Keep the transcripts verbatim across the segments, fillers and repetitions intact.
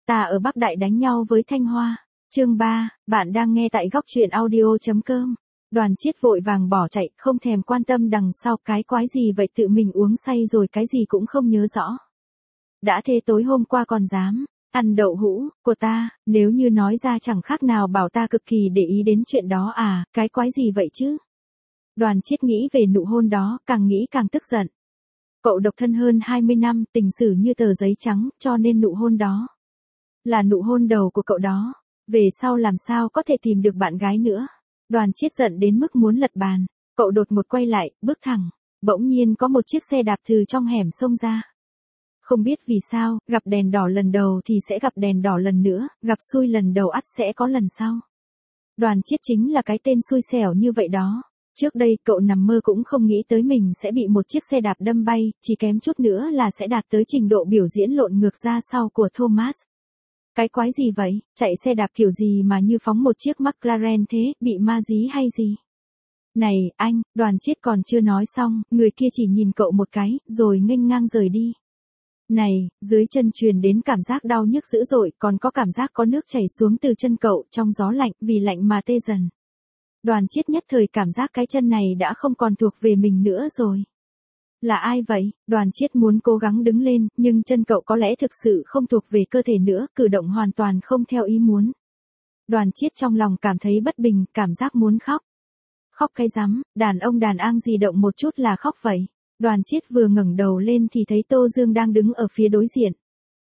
Ta ở Bắc Đại đánh nhau với Thanh Hoa. Chương ba, bạn đang nghe tại góc truyện audio chấm com. Đoàn Chiết vội vàng bỏ chạy, không thèm quan tâm đằng sau cái quái gì vậy, tự mình uống say rồi cái gì cũng không nhớ rõ. Đã thế tối hôm qua còn dám ăn đậu hũ của ta, nếu như nói ra chẳng khác nào bảo ta cực kỳ để ý đến chuyện đó à, cái quái gì vậy chứ? Đoàn Chiết nghĩ về nụ hôn đó, càng nghĩ càng tức giận. Cậu độc thân hơn hai mươi năm, tình sử như tờ giấy trắng, cho nên nụ hôn đó là nụ hôn đầu của cậu đó. Về sau làm sao có thể tìm được bạn gái nữa. Đoàn Chiết giận đến mức muốn lật bàn. Cậu đột ngột quay lại, bước thẳng. Bỗng nhiên có một chiếc xe đạp từ trong hẻm xông ra. Không biết vì sao, gặp đèn đỏ lần đầu thì sẽ gặp đèn đỏ lần nữa, gặp xui lần đầu ắt sẽ có lần sau. Đoàn Chiết chính là cái tên xui xẻo như vậy đó. Trước đây cậu nằm mơ cũng không nghĩ tới mình sẽ bị một chiếc xe đạp đâm bay, chỉ kém chút nữa là sẽ đạt tới trình độ biểu diễn lộn ngược ra sau của Thomas. Cái quái gì vậy, chạy xe đạp kiểu gì mà như phóng một chiếc McLaren thế, bị ma dí hay gì? Này, anh, Đoàn Chiết còn chưa nói xong, người kia chỉ nhìn cậu một cái, rồi nghênh ngang rời đi. Này, dưới chân truyền đến cảm giác đau nhức dữ dội, còn có cảm giác có nước chảy xuống từ chân cậu trong gió lạnh, vì lạnh mà tê dần. Đoàn Chiết nhất thời cảm giác cái chân này đã không còn thuộc về mình nữa rồi. Là ai vậy? Đoàn Chiết muốn cố gắng đứng lên, nhưng chân cậu có lẽ thực sự không thuộc về cơ thể nữa, cử động hoàn toàn không theo ý muốn. Đoàn Chiết trong lòng cảm thấy bất bình, cảm giác muốn khóc. Khóc cái rắm, đàn ông đàn ang gì động một chút là khóc vậy. Đoàn Chiết vừa ngẩng đầu lên thì thấy Tô Dương đang đứng ở phía đối diện.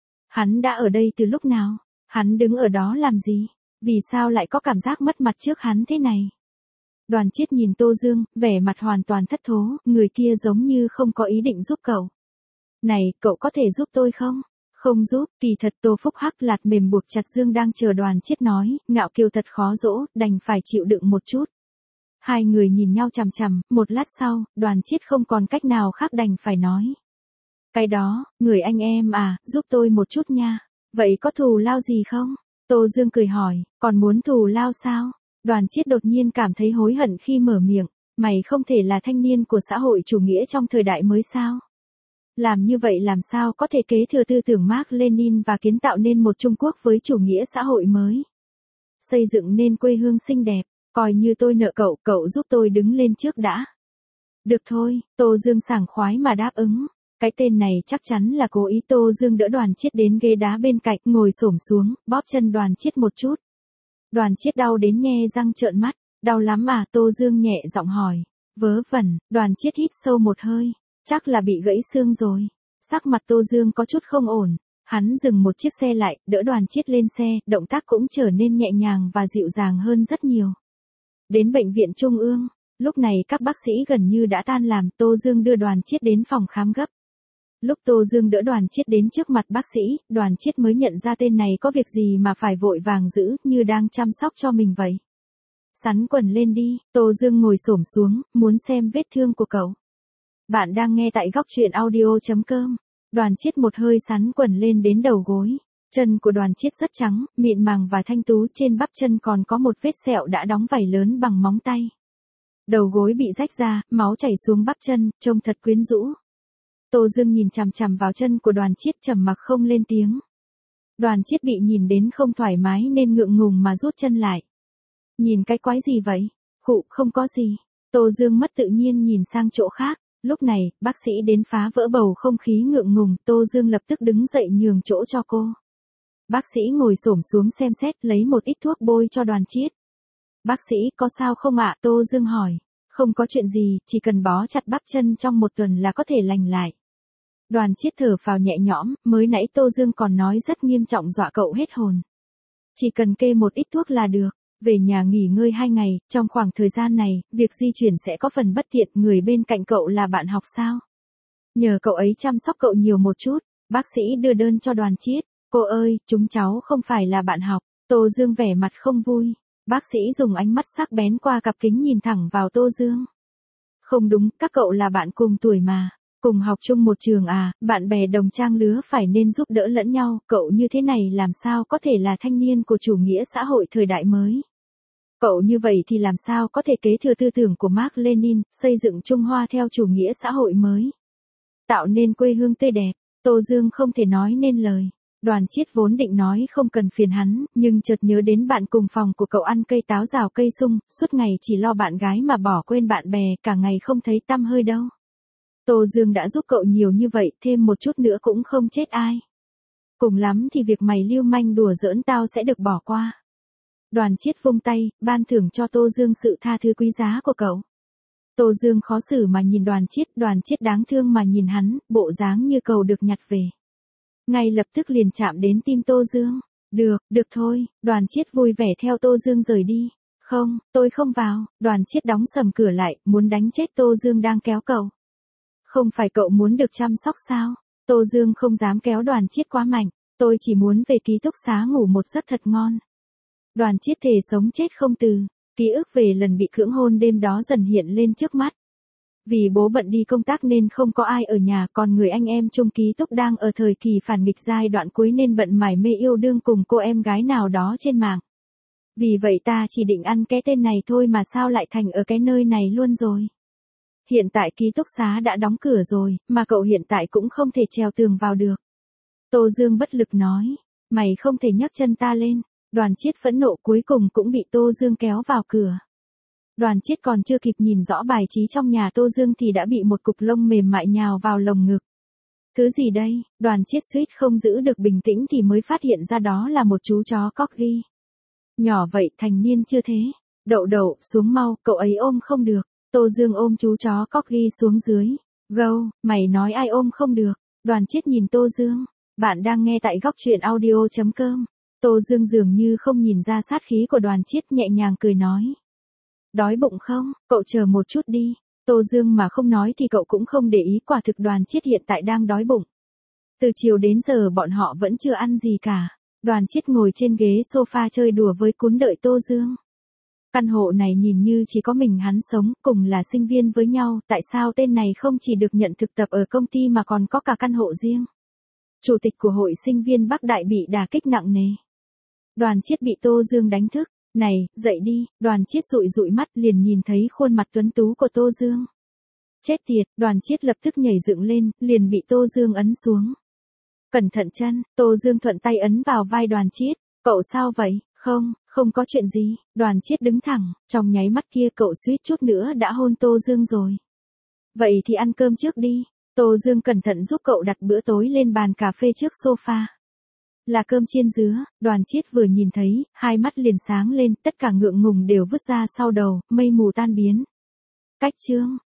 Hắn đã ở đây từ lúc nào? Hắn đứng ở đó làm gì? Vì sao lại có cảm giác mất mặt trước hắn thế này? Đoàn Chiết nhìn Tô Dương, vẻ mặt hoàn toàn thất thố, người kia giống như không có ý định giúp cậu. Này, cậu có thể giúp tôi không? Không giúp, kỳ thật Tô Phúc Hắc lạt mềm buộc chặt Dương đang chờ Đoàn Chiết nói, ngạo kiều thật khó dỗ, đành phải chịu đựng một chút. Hai người nhìn nhau chằm chằm, một lát sau, Đoàn Chiết không còn cách nào khác đành phải nói. Cái đó, người anh em à, giúp tôi một chút nha. Vậy có thù lao gì không? Tô Dương cười hỏi, còn muốn thù lao sao? Đoàn Chiết đột nhiên cảm thấy hối hận khi mở miệng, mày không thể là thanh niên của xã hội chủ nghĩa trong thời đại mới sao? Làm như vậy làm sao có thể kế thừa tư tưởng Mác Lênin và kiến tạo nên một Trung Quốc với chủ nghĩa xã hội mới? Xây dựng nên quê hương xinh đẹp, coi như tôi nợ cậu, cậu giúp tôi đứng lên trước đã. Được thôi, Tô Dương sảng khoái mà đáp ứng. Cái tên này chắc chắn là cố ý. Tô Dương đỡ Đoàn Chiết đến ghế đá bên cạnh, ngồi xổm xuống, bóp chân Đoàn Chiết một chút. Đoàn Chiết đau đến nhe răng trợn mắt. Đau lắm à? Tô Dương nhẹ giọng hỏi. Vớ vẩn, Đoàn Chiết hít sâu một hơi. Chắc là bị gãy xương rồi. Sắc mặt Tô Dương có chút không ổn. Hắn dừng một chiếc xe lại, đỡ Đoàn Chiết lên xe, động tác cũng trở nên nhẹ nhàng và dịu dàng hơn rất nhiều. Đến bệnh viện Trung ương, lúc này các bác sĩ gần như đã tan làm. Tô Dương đưa Đoàn Chiết đến phòng khám gấp. Lúc Tô Dương đỡ Đoàn Chiết đến trước mặt bác sĩ, Đoàn Chiết mới nhận ra tên này có việc gì mà phải vội vàng giữ, như đang chăm sóc cho mình vậy. Sắn quần lên đi. Tô Dương ngồi xổm xuống, muốn xem vết thương của cậu. Bạn đang nghe tại góc truyện audio chấm com. Đoàn Chiết một hơi sắn quần lên đến đầu gối. Chân của Đoàn Chiết rất trắng, mịn màng và thanh tú, trên bắp chân còn có một vết sẹo đã đóng vảy lớn bằng móng tay. Đầu gối bị rách ra, máu chảy xuống bắp chân, trông thật quyến rũ. Tô Dương nhìn chằm chằm vào chân của Đoàn Chiết, trầm mặc không lên tiếng. Đoàn Chiết bị nhìn đến không thoải mái nên ngượng ngùng mà rút chân lại. Nhìn cái quái gì vậy? Khụ, không có gì. Tô Dương mất tự nhiên nhìn sang chỗ khác. Lúc này, bác sĩ đến phá vỡ bầu không khí ngượng ngùng. Tô Dương lập tức đứng dậy nhường chỗ cho cô. Bác sĩ ngồi xổm xuống xem xét, lấy một ít thuốc bôi cho Đoàn Chiết. Bác sĩ, có sao không ạ? Tô Dương hỏi. Không có chuyện gì, chỉ cần bó chặt bắp chân trong một tuần là có thể lành lại. Đoàn Chiết thở phào nhẹ nhõm, mới nãy Tô Dương còn nói rất nghiêm trọng dọa cậu hết hồn. Chỉ cần kê một ít thuốc là được, về nhà nghỉ ngơi hai ngày, trong khoảng thời gian này, việc di chuyển sẽ có phần bất tiện. Người bên cạnh cậu là bạn học sao? Nhờ cậu ấy chăm sóc cậu nhiều một chút. Bác sĩ đưa đơn cho Đoàn Chiết. Cô ơi, chúng cháu không phải là bạn học. Tô Dương vẻ mặt không vui. Bác sĩ dùng ánh mắt sắc bén qua cặp kính nhìn thẳng vào Tô Dương. Không đúng, các cậu là bạn cùng tuổi mà. Cùng học chung một trường à, bạn bè đồng trang lứa phải nên giúp đỡ lẫn nhau. Cậu như thế này làm sao có thể là thanh niên của chủ nghĩa xã hội thời đại mới? Cậu như vậy thì làm sao có thể kế thừa tư tưởng của Mác Lênin, xây dựng Trung Hoa theo chủ nghĩa xã hội mới? Tạo nên quê hương tươi đẹp. Tô Dương không thể nói nên lời. Đoàn Chiết vốn định nói không cần phiền hắn, nhưng chợt nhớ đến bạn cùng phòng của cậu ăn cây táo rào cây sung, suốt ngày chỉ lo bạn gái mà bỏ quên bạn bè, cả ngày không thấy tăm hơi đâu. Tô Dương đã giúp cậu nhiều như vậy, thêm một chút nữa cũng không chết ai. Cùng lắm thì việc mày lưu manh đùa giỡn tao sẽ được bỏ qua. Đoàn Chiết vung tay, ban thưởng cho Tô Dương sự tha thứ quý giá của cậu. Tô Dương khó xử mà nhìn Đoàn Chiết, Đoàn Chiết đáng thương mà nhìn hắn, bộ dáng như cầu được nhặt về. Ngay lập tức liền chạm đến tim Tô Dương. Được, được thôi, Đoàn Chiết vui vẻ theo Tô Dương rời đi. Không, tôi không vào, Đoàn Chiết đóng sầm cửa lại, muốn đánh chết Tô Dương đang kéo cậu. Không phải cậu muốn được chăm sóc sao? Tô Dương không dám kéo Đoàn Chiết quá mạnh, tôi chỉ muốn về ký túc xá ngủ một giấc thật ngon. Đoàn Chiết thề sống chết không từ, ký ức về lần bị cưỡng hôn đêm đó dần hiện lên trước mắt. Vì bố bận đi công tác nên không có ai ở nhà, còn người anh em chung ký túc đang ở thời kỳ phản nghịch giai đoạn cuối nên bận mải mê yêu đương cùng cô em gái nào đó trên mạng. Vì vậy ta chỉ định ăn cái tên này thôi mà sao lại thành ở cái nơi này luôn rồi. Hiện tại ký túc xá đã đóng cửa rồi, mà cậu hiện tại cũng không thể trèo tường vào được. Tô Dương bất lực nói, mày không thể nhấc chân ta lên. Đoàn Chiết phẫn nộ cuối cùng cũng bị Tô Dương kéo vào cửa. Đoàn Chiết còn chưa kịp nhìn rõ bài trí trong nhà Tô Dương thì đã bị một cục lông mềm mại nhào vào lồng ngực. Thứ gì đây? Đoàn Chiết suýt không giữ được bình tĩnh thì mới phát hiện ra đó là một chú chó corgi. Nhỏ vậy, thành niên chưa thế. Đậu đậu, xuống mau, cậu ấy ôm không được. Tô Dương ôm chú chó corgi xuống dưới. Gâu, mày nói ai ôm không được? Đoàn Chiết nhìn Tô Dương. Bạn đang nghe tại góc truyện audio chấm com. Tô Dương dường như không nhìn ra sát khí của Đoàn Chiết, nhẹ nhàng cười nói. Đói bụng không? Cậu chờ một chút đi. Tô Dương mà không nói thì cậu cũng không để ý, quả thực Đoàn Chiết hiện tại đang đói bụng. Từ chiều đến giờ bọn họ vẫn chưa ăn gì cả. Đoàn Chiết ngồi trên ghế sofa chơi đùa với Cún đợi Tô Dương. Căn hộ này nhìn như chỉ có mình hắn sống, cùng là sinh viên với nhau, tại sao tên này không chỉ được nhận thực tập ở công ty mà còn có cả căn hộ riêng? Chủ tịch của hội sinh viên Bắc Đại bị đả kích nặng nề. Đoàn Chiết bị Tô Dương đánh thức. Này, dậy đi, Đoàn Chiết dụi dụi mắt liền nhìn thấy khuôn mặt tuấn tú của Tô Dương. Chết tiệt, Đoàn Chiết lập tức nhảy dựng lên, liền bị Tô Dương ấn xuống. Cẩn thận chân, Tô Dương thuận tay ấn vào vai Đoàn Chiết. Cậu sao vậy? Không, không có chuyện gì. Đoàn Chiết đứng thẳng, trong nháy mắt kia cậu suýt chút nữa đã hôn Tô Dương rồi. Vậy thì ăn cơm trước đi. Tô Dương cẩn thận giúp cậu đặt bữa tối lên bàn cà phê trước sofa. Là cơm chiên dứa. Đoàn Chiết vừa nhìn thấy, hai mắt liền sáng lên, tất cả ngượng ngùng đều vứt ra sau đầu, mây mù tan biến. Cách chương,